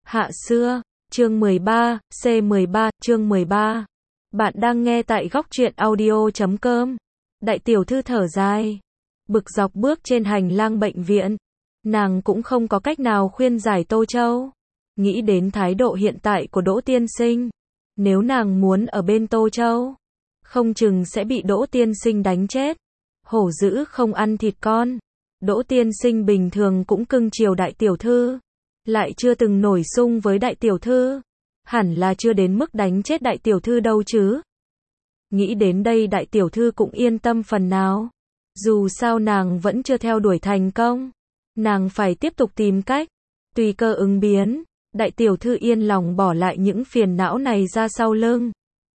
Hạ xưa, chương 13, C13, chương 13. Bạn đang nghe tại góc truyện audio.com. Đại tiểu thư thở dài, bực dọc bước trên hành lang bệnh viện. Nàng cũng không có cách nào khuyên giải Tô Châu. Nghĩ đến thái độ hiện tại của Đỗ tiên sinh. Nếu nàng muốn ở bên Tô Châu, không chừng sẽ bị Đỗ tiên sinh đánh chết. Hổ dữ không ăn thịt con. Đỗ tiên sinh bình thường cũng cưng chiều đại tiểu thư, lại chưa từng nổi xung với đại tiểu thư. Hẳn là chưa đến mức đánh chết đại tiểu thư đâu chứ. Nghĩ đến đây đại tiểu thư cũng yên tâm phần nào. Dù sao nàng vẫn chưa theo đuổi thành công. Nàng phải tiếp tục tìm cách. Tùy cơ ứng biến. Đại tiểu thư yên lòng bỏ lại những phiền não này ra sau lưng.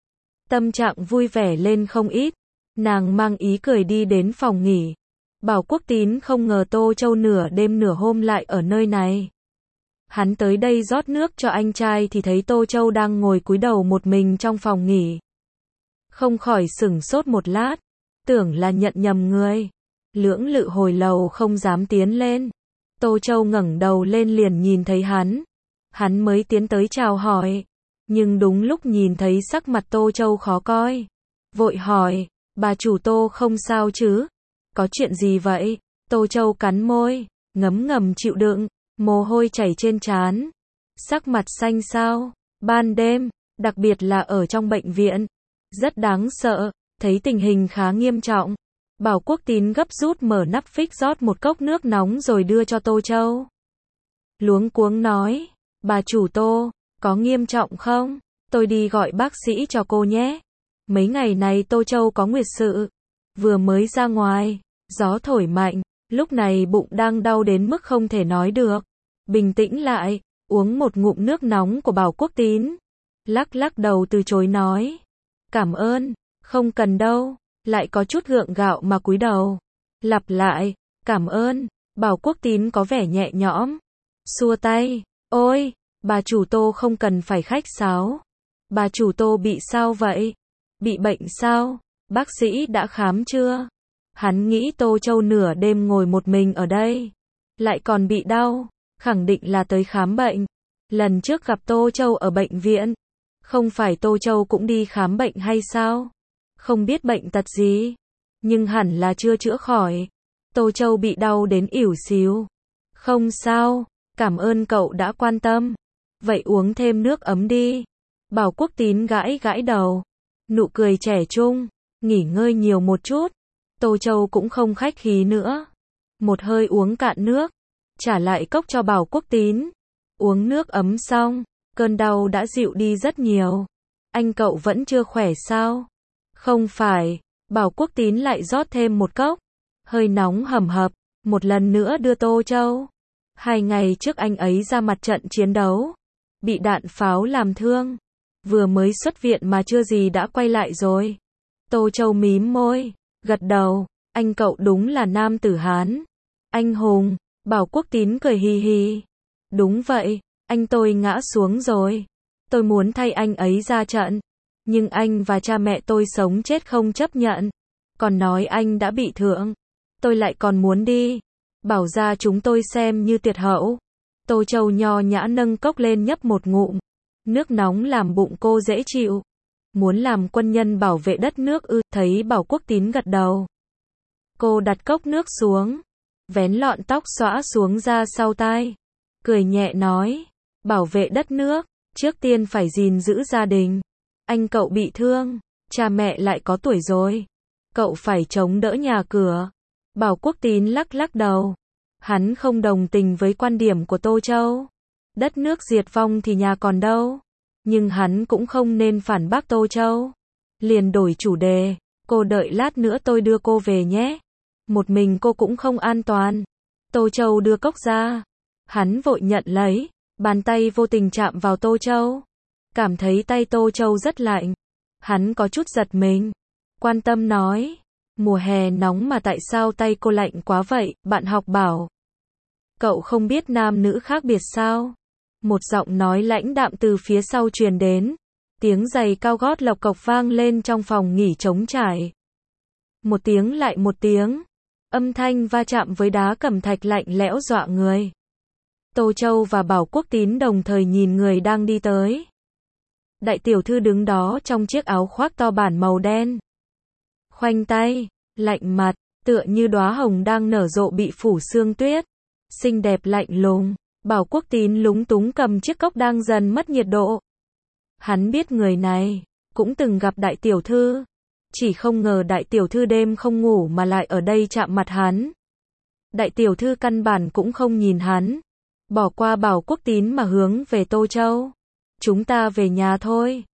Tâm trạng vui vẻ lên không ít. Nàng mang ý cười đi đến phòng nghỉ. Bảo Quốc Tín không ngờ Tô Châu nửa đêm nửa hôm lại ở nơi này. Hắn tới đây rót nước cho anh trai thì thấy Tô Châu đang ngồi cúi đầu một mình trong phòng nghỉ. Không khỏi sửng sốt một lát, tưởng là nhận nhầm người. Lưỡng lự hồi lâu không dám tiến lên. Tô Châu ngẩng đầu lên liền nhìn thấy hắn. Hắn mới tiến tới chào hỏi. Nhưng đúng lúc nhìn thấy sắc mặt Tô Châu khó coi. Vội hỏi, bà chủ Tô không sao chứ? Có chuyện gì vậy? Tô Châu cắn môi, ngấm ngầm chịu đựng, mồ hôi chảy trên trán. Sắc mặt xanh xao, ban đêm, đặc biệt là ở trong bệnh viện. Rất đáng sợ, thấy tình hình khá nghiêm trọng. Bảo Quốc Tín gấp rút mở nắp phích rót một cốc nước nóng rồi đưa cho Tô Châu. Luống cuống nói, bà chủ Tô, có nghiêm trọng không? Tôi đi gọi bác sĩ cho cô nhé. Mấy ngày này Tô Châu có nguyệt sự. Vừa mới ra ngoài, gió thổi mạnh, lúc này bụng đang đau đến mức không thể nói được. Bình tĩnh lại, uống một ngụm nước nóng của Bảo Quốc Tín. Lắc lắc đầu từ chối nói, cảm ơn, không cần đâu, lại có chút gượng gạo mà cúi đầu. Lặp lại, cảm ơn, Bảo Quốc Tín có vẻ nhẹ nhõm. Xua tay, ôi, bà chủ Tô không cần phải khách sáo. Bà chủ Tô bị sao vậy? Bị bệnh sao? Bác sĩ đã khám chưa? Hắn nghĩ Tô Châu nửa đêm ngồi một mình ở đây, lại còn bị đau, khẳng định là tới khám bệnh. Lần trước gặp Tô Châu ở bệnh viện, không phải Tô Châu cũng đi khám bệnh hay sao? Không biết bệnh tật gì, nhưng hẳn là chưa chữa khỏi. Tô Châu bị đau đến ỉu xìu. Không sao, cảm ơn cậu đã quan tâm. Vậy uống thêm nước ấm đi. Bảo Quốc Tín gãi gãi đầu, nụ cười trẻ trung. Nghỉ ngơi nhiều một chút. Tô Châu cũng không khách khí nữa. Một hơi uống cạn nước, trả lại cốc cho Bảo Quốc Tín. Uống nước ấm xong, cơn đau đã dịu đi rất nhiều. Anh cậu vẫn chưa khỏe sao? Không phải, Bảo Quốc Tín lại rót thêm một cốc. Hơi nóng hầm hập, một lần nữa đưa Tô Châu. 2 ngày trước anh ấy ra mặt trận chiến đấu, bị đạn pháo làm thương. Vừa mới xuất viện mà chưa gì đã quay lại rồi. Tô Châu mím môi, gật đầu, anh cậu đúng là nam tử Hán. Anh hùng, Bảo Quốc Tín cười hì hì. Đúng vậy, anh tôi ngã xuống rồi. Tôi muốn thay anh ấy ra trận. Nhưng anh và cha mẹ tôi sống chết không chấp nhận. Còn nói anh đã bị thương. Tôi lại còn muốn đi. Bảo ra chúng tôi xem như tuyệt hậu. Tô Châu nho nhã nâng cốc lên nhấp một ngụm. Nước nóng làm bụng cô dễ chịu. Muốn làm quân nhân bảo vệ đất nước ư? Thấy Bảo Quốc Tín gật đầu. Cô đặt cốc nước xuống, vén lọn tóc xõa xuống ra sau tai. Cười nhẹ nói, bảo vệ đất nước, trước tiên phải gìn giữ gia đình. Anh cậu bị thương, cha mẹ lại có tuổi rồi. Cậu phải chống đỡ nhà cửa. Bảo Quốc Tín lắc lắc đầu. Hắn không đồng tình với quan điểm của Tô Châu. Đất nước diệt vong thì nhà còn đâu. Nhưng hắn cũng không nên phản bác Tô Châu. Liền đổi chủ đề. Cô đợi lát nữa tôi đưa cô về nhé. Một mình cô cũng không an toàn. Tô Châu đưa cốc ra. Hắn vội nhận lấy. Bàn tay vô tình chạm vào Tô Châu. Cảm thấy tay Tô Châu rất lạnh. Hắn có chút giật mình. Quan tâm nói. Mùa hè nóng mà tại sao tay cô lạnh quá vậy? Bạn học bảo. Cậu không biết nam nữ khác biệt sao? Một giọng nói lãnh đạm từ phía sau truyền đến. Tiếng giày cao gót lộc cộc vang lên trong phòng nghỉ trống trải. Một tiếng lại một tiếng. Âm thanh va chạm với đá cẩm thạch lạnh lẽo dọa người. Tô Châu và Bảo Quốc Tín đồng thời nhìn người đang đi tới. Đại tiểu thư đứng đó trong chiếc áo khoác to bản màu đen. Khoanh tay, lạnh mặt, tựa như đóa hồng đang nở rộ bị phủ sương tuyết. Xinh đẹp lạnh lùng. Bảo Quốc Tín lúng túng cầm chiếc cốc đang dần mất nhiệt độ. Hắn biết người này, cũng từng gặp đại tiểu thư. Chỉ không ngờ đại tiểu thư đêm không ngủ mà lại ở đây chạm mặt hắn. Đại tiểu thư căn bản cũng không nhìn hắn. Bỏ qua Bảo Quốc Tín mà hướng về Tô Châu. Chúng ta về nhà thôi.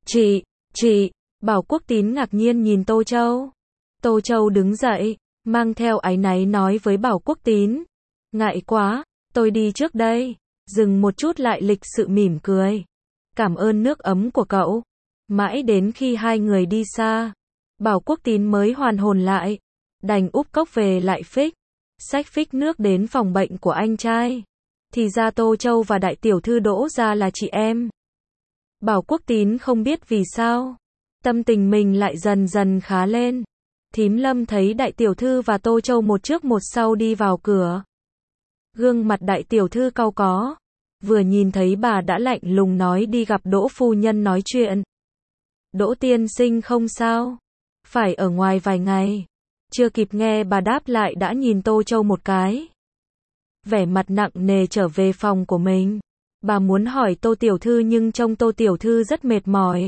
Chị, Bảo Quốc Tín ngạc nhiên nhìn Tô Châu. Tô Châu đứng dậy, mang theo áy náy nói với Bảo Quốc Tín. Ngại quá, tôi đi trước đây. Dừng một chút lại lịch sự mỉm cười. Cảm ơn nước ấm của cậu. Mãi đến khi hai người đi xa, Bảo Quốc Tín mới hoàn hồn lại. Đành úp cốc về lại phích. Xách phích nước đến phòng bệnh của anh trai. Thì ra Tô Châu và đại tiểu thư Đỗ Gia là chị em. Bảo Quốc Tín không biết vì sao, tâm tình mình lại dần dần khá lên. Thím Lâm thấy đại tiểu thư và Tô Châu một trước một sau đi vào cửa. Gương mặt đại tiểu thư cau có. Vừa nhìn thấy bà đã lạnh lùng nói đi gặp Đỗ phu nhân nói chuyện. Đỗ tiên sinh không sao, phải ở ngoài vài ngày. Chưa kịp nghe bà đáp lại đã nhìn Tô Châu một cái. Vẻ mặt nặng nề trở về phòng của mình. Bà muốn hỏi Tô tiểu thư nhưng trông Tô tiểu thư rất mệt mỏi.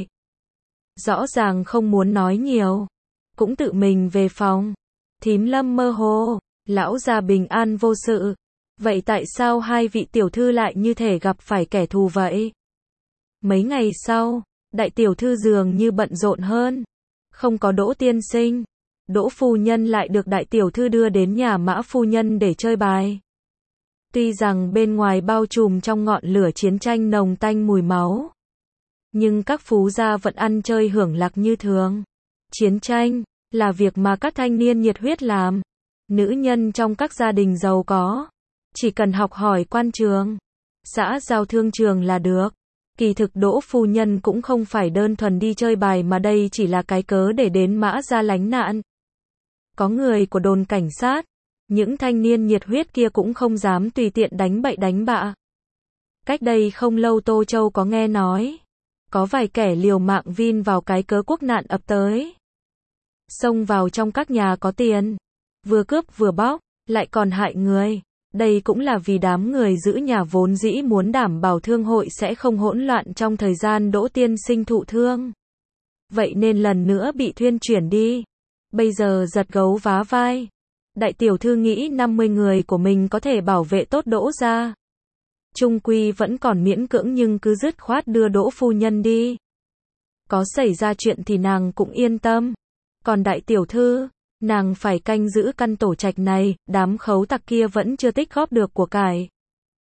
Rõ ràng không muốn nói nhiều. Cũng tự mình về phòng. Thím Lâm mơ hồ, lão già bình an vô sự. Vậy tại sao hai vị tiểu thư lại như thể gặp phải kẻ thù vậy? Mấy ngày sau, đại tiểu thư dường như bận rộn hơn. Không có Đỗ tiên sinh. Đỗ phu nhân lại được đại tiểu thư đưa đến nhà Mã phu nhân để chơi bài. Tuy rằng bên ngoài bao trùm trong ngọn lửa chiến tranh nồng tanh mùi máu, nhưng các phú gia vẫn ăn chơi hưởng lạc như thường. Chiến tranh là việc mà các thanh niên nhiệt huyết làm. Nữ nhân trong các gia đình giàu có chỉ cần học hỏi quan trường, xã giao thương trường là được. Kỳ thực Đỗ phu nhân cũng không phải đơn thuần đi chơi bài mà đây chỉ là cái cớ để đến Mã gia lánh nạn. Có người của đồn cảnh sát, những thanh niên nhiệt huyết kia cũng không dám tùy tiện đánh bậy đánh bạ. Cách đây không lâu Tô Châu có nghe nói, có vài kẻ liều mạng vin vào cái cớ quốc nạn ập tới. Xông vào trong các nhà có tiền, vừa cướp vừa bóc, lại còn hại người. Đây cũng là vì đám người giữ nhà vốn dĩ muốn đảm bảo thương hội sẽ không hỗn loạn trong thời gian Đỗ tiên sinh thụ thương. Vậy nên lần nữa bị thuyên chuyển đi. Bây giờ giật gấu vá vai. Đại tiểu thư nghĩ 50 người của mình có thể bảo vệ tốt Đỗ gia. Trung quy vẫn còn miễn cưỡng nhưng cứ dứt khoát đưa Đỗ phu nhân đi. Có xảy ra chuyện thì nàng cũng yên tâm. Còn đại tiểu thư, nàng phải canh giữ căn tổ trạch này, đám khấu tặc kia vẫn chưa tích góp được của cải.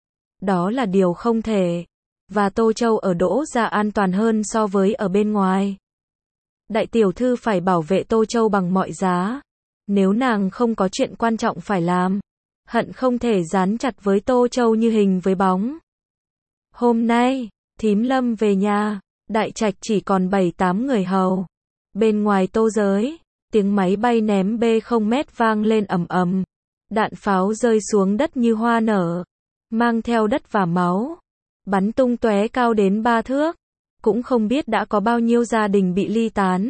Đó là điều không thể. Và Tô Châu ở Đỗ gia an toàn hơn so với ở bên ngoài. Đại tiểu thư phải bảo vệ Tô Châu bằng mọi giá. Nếu nàng không có chuyện quan trọng phải làm, hận không thể dán chặt với Tô Châu như hình với bóng. Hôm nay, thím Lâm về nhà, đại trạch chỉ còn 7-8 người hầu. Bên ngoài Tô giới, tiếng máy bay ném B-0M vang lên ầm ầm. Đạn pháo rơi xuống đất như hoa nở, mang theo đất và máu, bắn tung tóe cao đến 3 thước. Cũng không biết đã có bao nhiêu gia đình bị ly tán.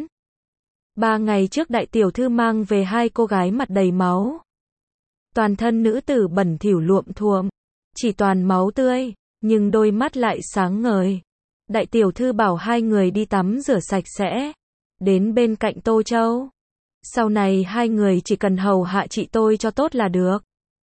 3 ngày trước đại tiểu thư mang về 2 cô gái mặt đầy máu. Toàn thân nữ tử bẩn thỉu luộm thuộm, chỉ toàn máu tươi, nhưng đôi mắt lại sáng ngời. Đại tiểu thư bảo 2 người đi tắm rửa sạch sẽ, đến bên cạnh Tô Châu. Sau này 2 người chỉ cần hầu hạ chị tôi cho tốt là được.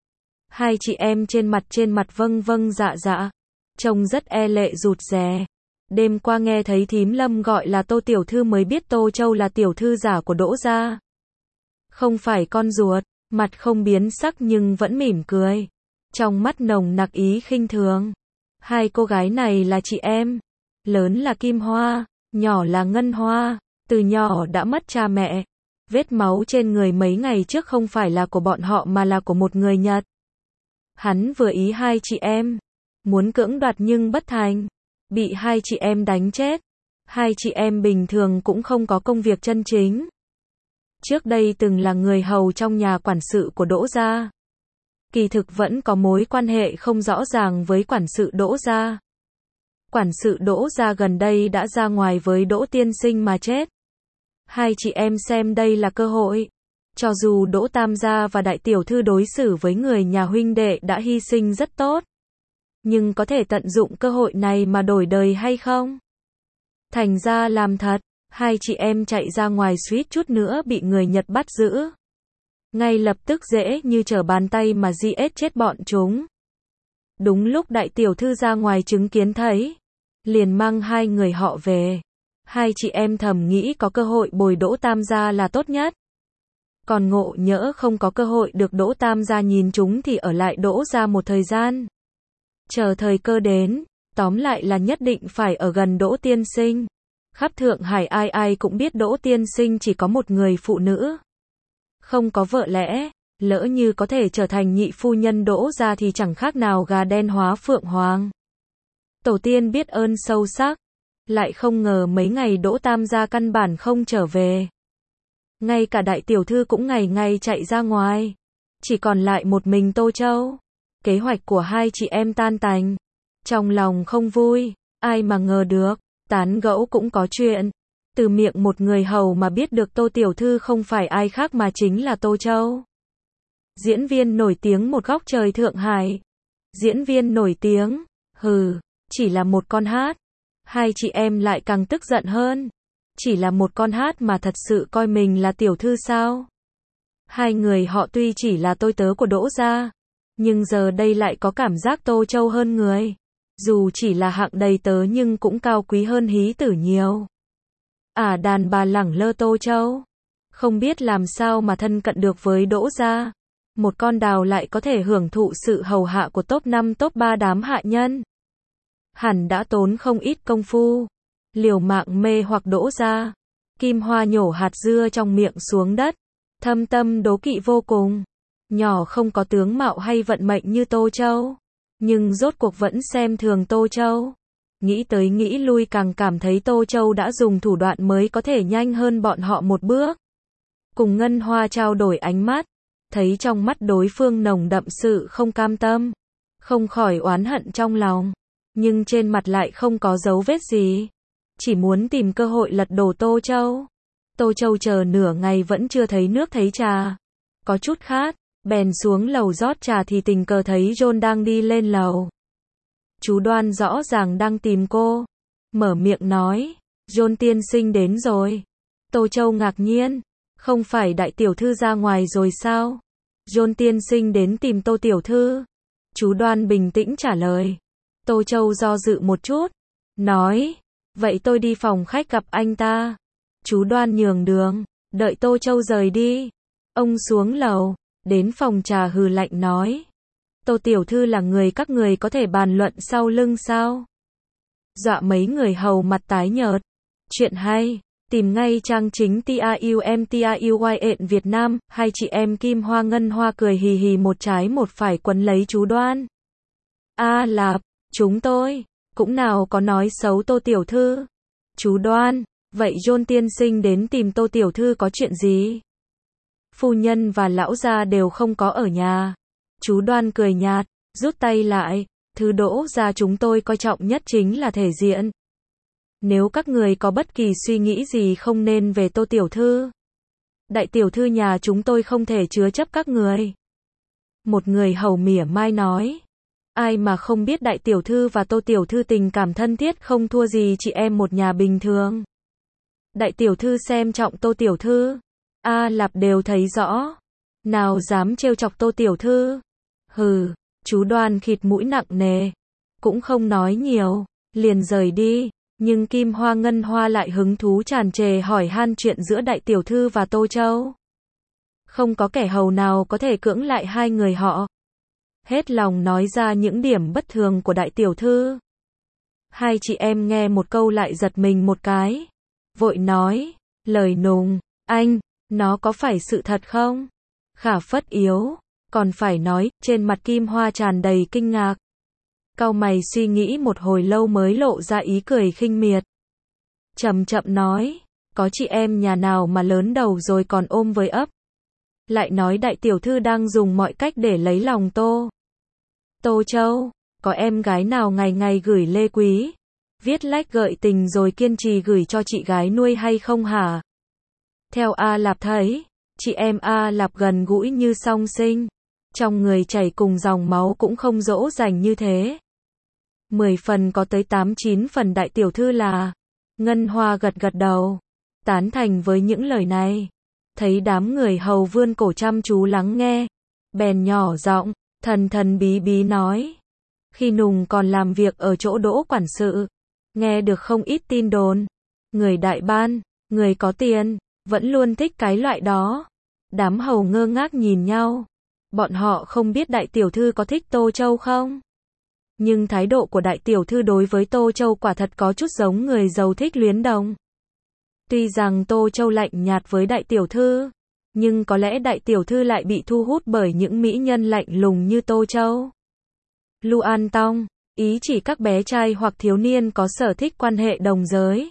2 chị em trên mặt vâng vâng dạ dạ, trông rất e lệ rụt rè. Đêm qua nghe thấy thím Lâm gọi là Tô tiểu thư mới biết Tô Châu là tiểu thư giả của Đỗ gia. Không phải con ruột, mặt không biến sắc nhưng vẫn mỉm cười. Trong mắt nồng nặc ý khinh thường. 2 cô gái này là chị em. Lớn là Kim Hoa, nhỏ là Ngân Hoa. Từ nhỏ đã mất cha mẹ. Vết máu trên người mấy ngày trước không phải là của bọn họ mà là của một người Nhật. Hắn vừa ý 2 chị em, muốn cưỡng đoạt nhưng bất thành. Bị 2 chị em đánh chết. 2 chị em bình thường cũng không có công việc chân chính. Trước đây từng là người hầu trong nhà quản sự của Đỗ gia. kỳ thực vẫn có mối quan hệ không rõ ràng với quản sự Đỗ gia. Quản sự Đỗ gia gần đây đã ra ngoài với Đỗ tiên sinh mà chết. Hai chị em xem đây là cơ hội. Cho dù Đỗ Tam gia và đại tiểu thư đối xử với người nhà huynh đệ đã hy sinh rất tốt, nhưng có thể tận dụng cơ hội này mà đổi đời hay không? Thành ra làm thật, hai chị em chạy ra ngoài suýt chút nữa bị người Nhật bắt giữ. Ngay lập tức dễ như trở bàn tay mà giết chết bọn chúng. Đúng lúc đại tiểu thư ra ngoài chứng kiến thấy, liền mang hai người họ về. Hai chị em thầm nghĩ có cơ hội bồi Đỗ Tam gia là tốt nhất. Còn ngộ nhỡ không có cơ hội được Đỗ Tam gia nhìn chúng thì ở lại Đỗ gia một thời gian. Chờ thời cơ đến, tóm lại là nhất định phải ở gần Đỗ tiên sinh. Khắp Thượng Hải ai ai cũng biết Đỗ tiên sinh chỉ có một người phụ nữ. Không có vợ lẽ, lỡ như có thể trở thành nhị phu nhân Đỗ gia thì chẳng khác nào gà đen hóa phượng hoàng. Tổ tiên biết ơn sâu sắc, lại không ngờ mấy ngày Đỗ Tam gia căn bản không trở về. Ngay cả đại tiểu thư cũng ngày ngày chạy ra ngoài. Chỉ còn lại một mình Tô Châu. Kế hoạch của hai chị em tan tành. Trong lòng không vui, ai mà ngờ được, tán gẫu cũng có chuyện. Từ miệng một người hầu mà biết được Tô tiểu thư không phải ai khác mà chính là Tô Châu. Diễn viên nổi tiếng một góc trời Thượng Hải. Diễn viên nổi tiếng, chỉ là một con hát. Hai chị em lại càng tức giận hơn. Chỉ là một con hát mà thật sự coi mình là tiểu thư sao? Hai người họ tuy chỉ là tôi tớ của Đỗ gia, nhưng giờ đây lại có cảm giác Tô Châu hơn người. Dù chỉ là hạng đầy tớ nhưng cũng cao quý hơn hí tử nhiều. Đàn bà lẳng lơ Tô Châu, không biết làm sao mà thân cận được với Đỗ gia. Một con đào lại có thể hưởng thụ sự hầu hạ của top 5 top 3 đám hạ nhân. Hẳn đã tốn không ít công phu, liều mạng mê hoặc Đỗ gia. Kim Hoa nhổ hạt dưa trong miệng xuống đất, thâm tâm đố kỵ vô cùng. Nhỏ không có tướng mạo hay vận mệnh như Tô Châu, nhưng rốt cuộc vẫn xem thường Tô Châu. Nghĩ tới nghĩ lui càng cảm thấy Tô Châu đã dùng thủ đoạn mới có thể nhanh hơn bọn họ một bước. Cùng Ngân Hoa trao đổi ánh mắt, thấy trong mắt đối phương nồng đậm sự không cam tâm, không khỏi oán hận trong lòng, nhưng trên mặt lại không có dấu vết gì. Chỉ muốn tìm cơ hội lật đổ Tô Châu. Tô Châu chờ nửa ngày vẫn chưa thấy nước thấy trà. Có chút khát, bèn xuống lầu rót trà thì tình cờ thấy John đang đi lên lầu. Chú Đoan rõ ràng đang tìm cô. Mở miệng nói, John tiên sinh đến rồi. Tô Châu ngạc nhiên, không phải đại tiểu thư ra ngoài rồi sao? John tiên sinh đến tìm Tô tiểu thư. Chú Đoan bình tĩnh trả lời. Tô Châu do dự một chút, nói, vậy tôi đi phòng khách gặp anh ta. Chú Đoan nhường đường, đợi Tô Châu rời đi. Ông xuống lầu, đến phòng trà hừ lạnh nói. Tô tiểu thư là người các người có thể bàn luận sau lưng sao? Dọa mấy người hầu mặt tái nhợt. Chuyện hay, tìm ngay trang chính TAUMTAUYN Việt Nam. Hai chị em Kim Hoa Ngân Hoa cười hì hì một trái một phải quấn lấy chú Đoan. Lạp, chúng tôi cũng nào có nói xấu Tô tiểu thư. Chú Đoan, vậy John tiên sinh đến tìm Tô tiểu thư có chuyện gì? Phu nhân và lão gia đều không có ở nhà. Chú Đoan cười nhạt, rút tay lại, thứ Đỗ gia chúng tôi coi trọng nhất chính là thể diện. Nếu các người có bất kỳ suy nghĩ gì không nên về Tô tiểu thư, đại tiểu thư nhà chúng tôi không thể chứa chấp các người. Một người hầu mỉa mai nói. Ai mà không biết đại tiểu thư và Tô tiểu thư tình cảm thân thiết không thua gì chị em một nhà bình thường. Đại tiểu thư xem trọng Tô tiểu thư, Lạp đều thấy rõ. Nào dám trêu chọc Tô tiểu thư. Chú Đoan khịt mũi nặng nề, cũng không nói nhiều, liền rời đi. Nhưng Kim Hoa Ngân Hoa lại hứng thú tràn trề hỏi han chuyện giữa đại tiểu thư và Tô Châu. Không có kẻ hầu nào có thể cưỡng lại hai người họ. Hết lòng nói ra những điểm bất thường của đại tiểu thư. Hai chị em nghe một câu lại giật mình một cái. Vội nói, lời nùng, anh, nó có phải sự thật không? Khả phất yếu, còn phải nói, trên mặt Kim Hoa tràn đầy kinh ngạc. Cau mày suy nghĩ một hồi lâu mới lộ ra ý cười khinh miệt. Chậm chậm nói, có chị em nhà nào mà lớn đầu rồi còn ôm với ấp. lại nói đại tiểu thư đang dùng mọi cách để lấy lòng Tô Châu. Có em gái nào ngày ngày gửi lê quý, viết lách gợi tình rồi kiên trì gửi cho chị gái nuôi hay không hả? Theo A Lạp thấy, chị em A Lạp gần gũi như song sinh, trong người chảy cùng dòng máu cũng không dỗ dành như thế. 10 phần có tới 8-9 phần đại tiểu thư là. Ngân Hoa gật gật đầu, tán thành với những lời này. Thấy đám người hầu vươn cổ chăm chú lắng nghe, bèn nhỏ giọng, thần thần bí bí nói. Khi Nùng còn làm việc ở chỗ Đỗ quản sự, nghe được không ít tin đồn. Người đại ban, người có tiền, vẫn luôn thích cái loại đó. Đám hầu ngơ ngác nhìn nhau. Bọn họ không biết đại tiểu thư có thích Tô Châu không? Nhưng thái độ của đại tiểu thư đối với Tô Châu quả thật có chút giống người giàu thích luyến đồng. Tuy rằng Tô Châu lạnh nhạt với đại tiểu thư, nhưng có lẽ đại tiểu thư lại bị thu hút bởi những mỹ nhân lạnh lùng như Tô Châu. Lu An Tong, ý chỉ các bé trai hoặc thiếu niên có sở thích quan hệ đồng giới.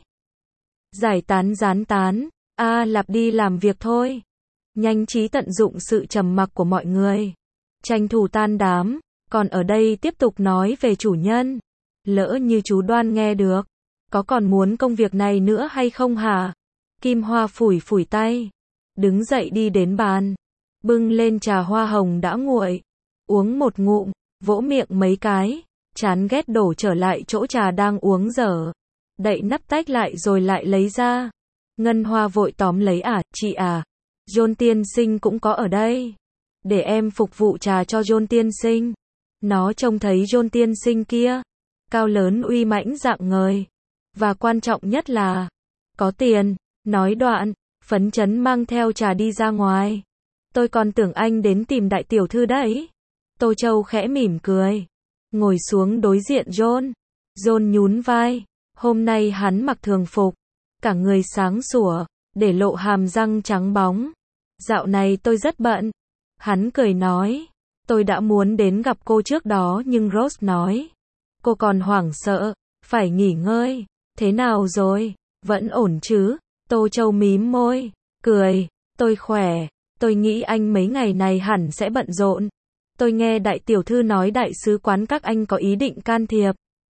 Giải tán gián tán, A Lạp đi làm việc thôi. Nhanh trí tận dụng sự trầm mặc của mọi người. Tranh thủ tan đám, còn ở đây tiếp tục nói về chủ nhân. Lỡ như chú Đoan nghe được, có còn muốn công việc này nữa hay không hả? Kim Hoa phủi phủi tay, đứng dậy đi đến bàn, bưng lên trà hoa hồng đã nguội, uống một ngụm, vỗ miệng mấy cái, chán ghét đổ trở lại chỗ trà đang uống dở, đậy nắp tách lại rồi lại lấy ra. Ngân Hoa vội tóm lấy chị John tiên sinh cũng có ở đây. Để em phục vụ trà cho John tiên sinh. Nó trông thấy John tiên sinh kia, cao lớn uy mãnh rạng ngời. Và quan trọng nhất là, có tiền, nói đoạn, phấn chấn mang theo trà đi ra ngoài. Tôi còn tưởng anh đến tìm đại tiểu thư đấy. Tô Châu khẽ mỉm cười, ngồi xuống đối diện John. John nhún vai, hôm nay hắn mặc thường phục, cả người sáng sủa, để lộ hàm răng trắng bóng. Dạo này tôi rất bận. Hắn cười nói, tôi đã muốn đến gặp cô trước đó nhưng Rose nói, cô còn hoảng sợ, phải nghỉ ngơi. Thế nào rồi, vẫn ổn chứ? Tô Châu mím môi, cười, tôi khỏe, tôi nghĩ anh mấy ngày này hẳn sẽ bận rộn. Tôi nghe đại tiểu thư nói đại sứ quán các anh có ý định can thiệp.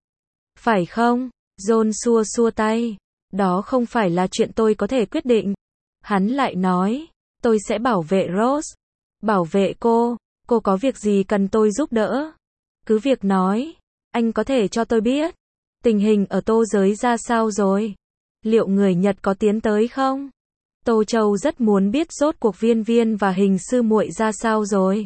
Phải không? John xua xua tay, đó không phải là chuyện tôi có thể quyết định. Hắn lại nói, tôi sẽ bảo vệ Rose. Bảo vệ cô có việc gì cần tôi giúp đỡ? Cứ việc nói, anh có thể cho tôi biết. Tình hình ở Tô giới ra sao rồi? Liệu người Nhật có tiến tới không? Tô Châu rất muốn biết rốt cuộc Viên Viên và Hình sư muội ra sao rồi.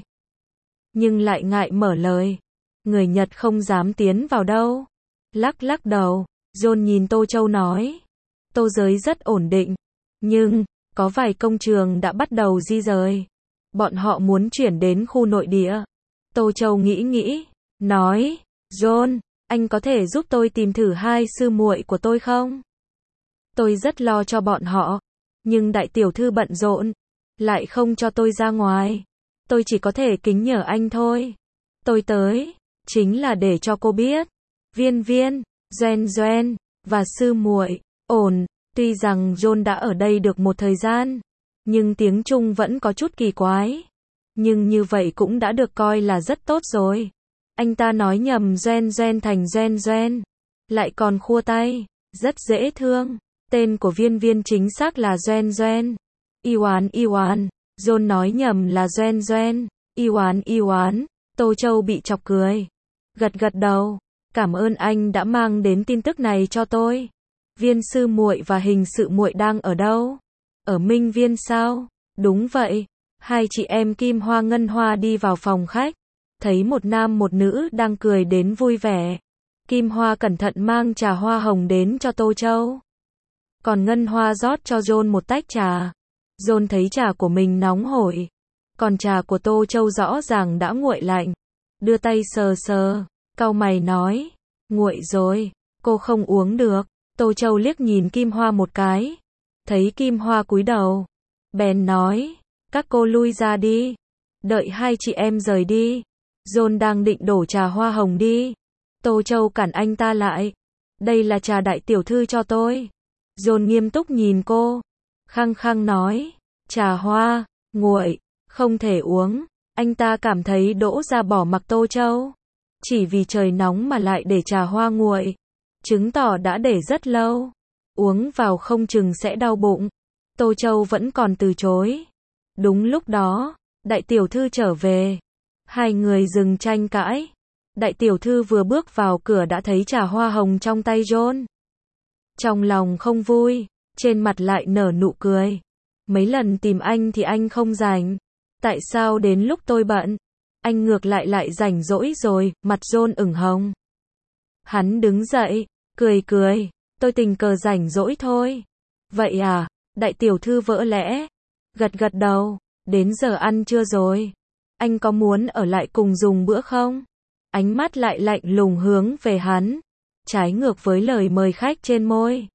Nhưng lại ngại mở lời. Người Nhật không dám tiến vào đâu. Lắc lắc đầu, John nhìn Tô Châu nói. Tô giới rất ổn định. Nhưng, có vài công trường đã bắt đầu di rời. Bọn họ muốn chuyển đến khu nội địa. Tô Châu nghĩ, nói, John, anh có thể giúp tôi tìm thử hai sư muội của tôi không? Tôi rất lo cho bọn họ, nhưng đại tiểu thư bận rộn, lại không cho tôi ra ngoài. Tôi chỉ có thể kính nhờ anh thôi. Tôi tới, chính là để cho cô biết. Viên Viên, Doen và sư muội, ổn. Tuy rằng John đã ở đây được một thời gian, nhưng tiếng Trung vẫn có chút kỳ quái. Nhưng như vậy cũng đã được coi là rất tốt rồi. Anh ta nói nhầm Doen thành Doen, lại còn khua tay, rất dễ thương. Tên của Viên Viên chính xác là Doen. Iwan, John nói nhầm là Doen. Iwan, Tô Châu bị chọc cười. Gật đầu, cảm ơn anh đã mang đến tin tức này cho tôi. Viên sư muội và Hình sự muội đang ở đâu? Ở Minh Viên sao? Đúng vậy. Hai chị em Kim Hoa Ngân Hoa đi vào phòng khách, thấy một nam một nữ đang cười đến vui vẻ. Kim Hoa cẩn thận mang trà hoa hồng đến cho Tô Châu. Còn Ngân Hoa rót cho John một tách trà. John thấy trà của mình nóng hổi, còn trà của Tô Châu rõ ràng đã nguội lạnh. Đưa tay sờ, cau mày nói, nguội rồi, cô không uống được. Tô Châu liếc nhìn Kim Hoa một cái, thấy Kim Hoa cúi đầu, bèn nói, các cô lui ra đi, đợi hai chị em rời đi. John đang định đổ trà hoa hồng đi. Tô Châu cản anh ta lại, đây là trà đại tiểu thư cho tôi. John nghiêm túc nhìn cô, khăng khăng nói, trà hoa, nguội, Không thể uống. Anh ta cảm thấy Đỗ Gia bỏ mặc Tô Châu. Chỉ vì trời nóng mà lại để trà hoa nguội. Chứng tỏ đã để rất lâu. Uống vào không chừng sẽ đau bụng. Tô Châu vẫn còn từ chối. Đúng lúc đó, đại tiểu thư trở về. Hai người dừng tranh cãi. Đại tiểu thư vừa bước vào cửa đã thấy trà hoa hồng trong tay John. Trong lòng không vui, trên mặt lại nở nụ cười. Mấy lần tìm anh thì anh không rảnh. Tại sao đến lúc tôi bận, anh ngược lại rảnh rỗi rồi, mặt John ửng hồng. Hắn đứng dậy, cười, tôi tình cờ rảnh rỗi thôi. Vậy à, đại tiểu thư vỡ lẽ. Gật đầu, đến giờ ăn trưa rồi. Anh có muốn ở lại cùng dùng bữa không? Ánh mắt lại lạnh lùng hướng về hắn. Trái ngược với lời mời khách trên môi.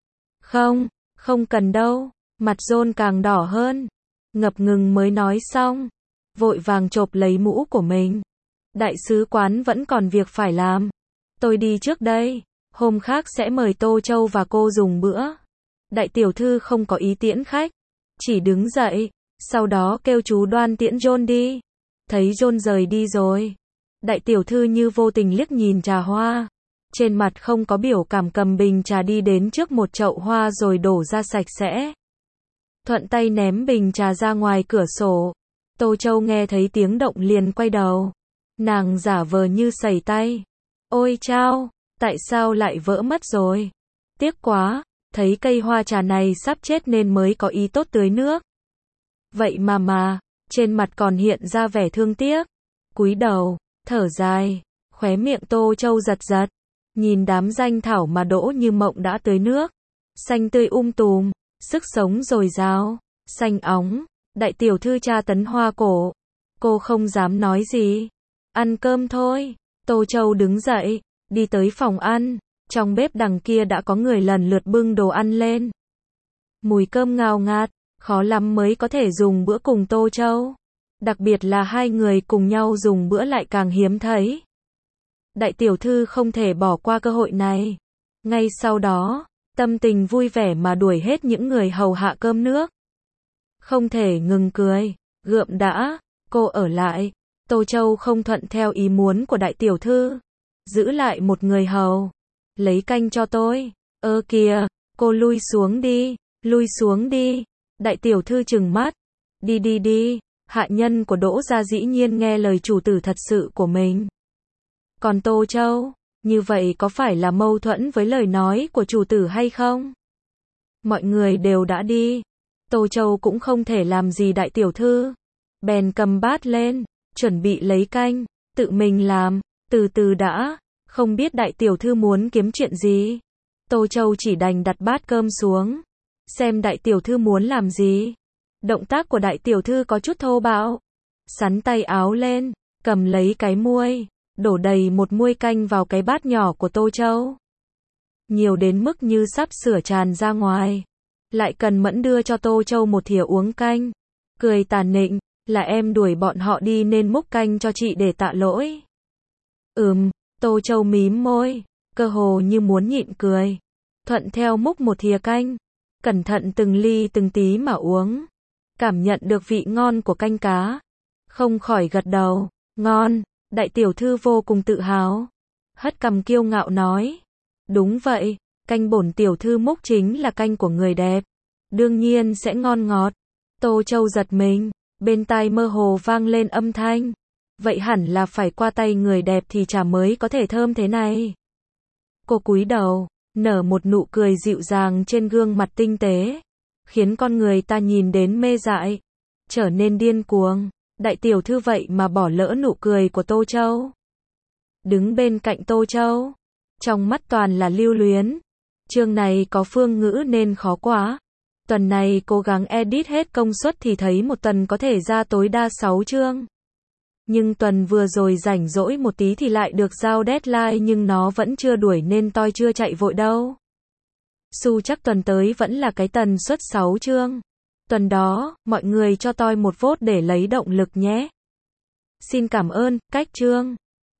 Không cần đâu. Mặt John càng đỏ hơn. Ngập ngừng mới nói xong. Vội vàng chộp lấy mũ của mình. Đại sứ quán vẫn còn việc phải làm. Tôi đi trước đây. Hôm khác sẽ mời Tô Châu và cô dùng bữa. Đại tiểu thư không có ý tiễn khách. Chỉ đứng dậy. Sau đó kêu chú Đoan tiễn John đi. Thấy John rời đi rồi. Đại tiểu thư như vô tình liếc nhìn trà hoa. Trên mặt không có biểu cảm, cầm bình trà đi đến trước một chậu hoa rồi đổ ra sạch sẽ. Thuận tay ném bình trà ra ngoài cửa sổ. Tô Châu nghe thấy tiếng động liền quay đầu. Nàng giả vờ như sẩy tay. Ôi chao, tại sao lại vỡ mất rồi? Tiếc quá, thấy cây hoa trà này sắp chết nên mới có ý tốt tưới nước. Vậy mà, trên mặt còn hiện ra vẻ thương tiếc. Cúi đầu, thở dài, khóe miệng Tô Châu giật. Nhìn đám danh thảo mà đỗ như mộng đã tưới nước. Xanh tươi tùm, sức sống dồi dào, xanh óng. Đại tiểu thư tra tấn hoa cổ. Cô không dám nói gì. Ăn cơm thôi. Tô Châu đứng dậy, đi tới phòng ăn. Trong bếp đằng kia đã có người lần lượt bưng đồ ăn lên. Mùi cơm ngào ngạt, khó lắm mới có thể dùng bữa cùng Tô Châu. Đặc biệt là hai người cùng nhau dùng bữa lại càng hiếm thấy. Đại tiểu thư không thể bỏ qua cơ hội này. Ngay sau đó, tâm tình vui vẻ mà đuổi hết những người hầu hạ cơm nước. Không thể ngừng cười, gượm đã, cô ở lại. Tô Châu không thuận theo ý muốn của đại tiểu thư. Giữ lại một người hầu. Lấy canh cho tôi. Kìa, cô lui xuống đi. Đại tiểu thư trừng mắt. Đi. Hạ nhân của Đỗ Gia dĩ nhiên nghe lời chủ tử thật sự của mình. Còn Tô Châu, như vậy có phải là mâu thuẫn với lời nói của chủ tử hay không? Mọi người đều đã đi. Tô Châu cũng không thể làm gì đại tiểu thư. Bèn cầm bát lên, chuẩn bị lấy canh, tự mình làm, từ từ đã, không biết đại tiểu thư muốn kiếm chuyện gì. Tô Châu chỉ đành đặt bát cơm xuống, xem đại tiểu thư muốn làm gì. Động tác của đại tiểu thư có chút thô bạo. Sắn tay áo lên, cầm lấy cái muôi, đổ đầy một muôi canh vào cái bát nhỏ của Tô Châu. Nhiều đến mức như sắp sửa tràn ra ngoài. Lại cần mẫn đưa cho Tô Châu một thìa uống canh. Cười tàn nịnh, là em đuổi bọn họ đi nên múc canh cho chị để tạ lỗi. Tô Châu mím môi, cơ hồ như muốn nhịn cười. Thuận theo múc một thìa canh, cẩn thận từng ly từng tí mà uống. Cảm nhận được vị ngon của canh cá. Không khỏi gật đầu, ngon, đại tiểu thư vô cùng tự hào. Hất cằm kiêu ngạo nói. Đúng vậy, canh bổn tiểu thư múc chính là canh của người đẹp. Đương nhiên sẽ ngon ngọt. Tô Châu giật mình, bên tai mơ hồ vang lên âm thanh. Vậy hẳn là phải qua tay người đẹp thì chả mới có thể thơm thế này. Cô cúi đầu, nở một nụ cười dịu dàng trên gương mặt tinh tế, khiến con người ta nhìn đến mê dại, trở nên điên cuồng. Đại tiểu thư vậy mà bỏ lỡ nụ cười của Tô Châu. Đứng bên cạnh Tô Châu, trong mắt toàn là lưu luyến. Chương này có phương ngữ nên khó quá. Tuần này cố gắng edit hết công suất thì thấy một tuần có thể ra tối đa 6 chương. Nhưng tuần vừa rồi rảnh rỗi một tí thì lại được giao deadline nhưng nó vẫn chưa đuổi nên tôi chưa chạy vội đâu. Su chắc tuần tới vẫn là cái tần suất 6 chương. Tuần đó, mọi người cho tôi một vote để lấy động lực nhé. Xin cảm ơn, cách chương.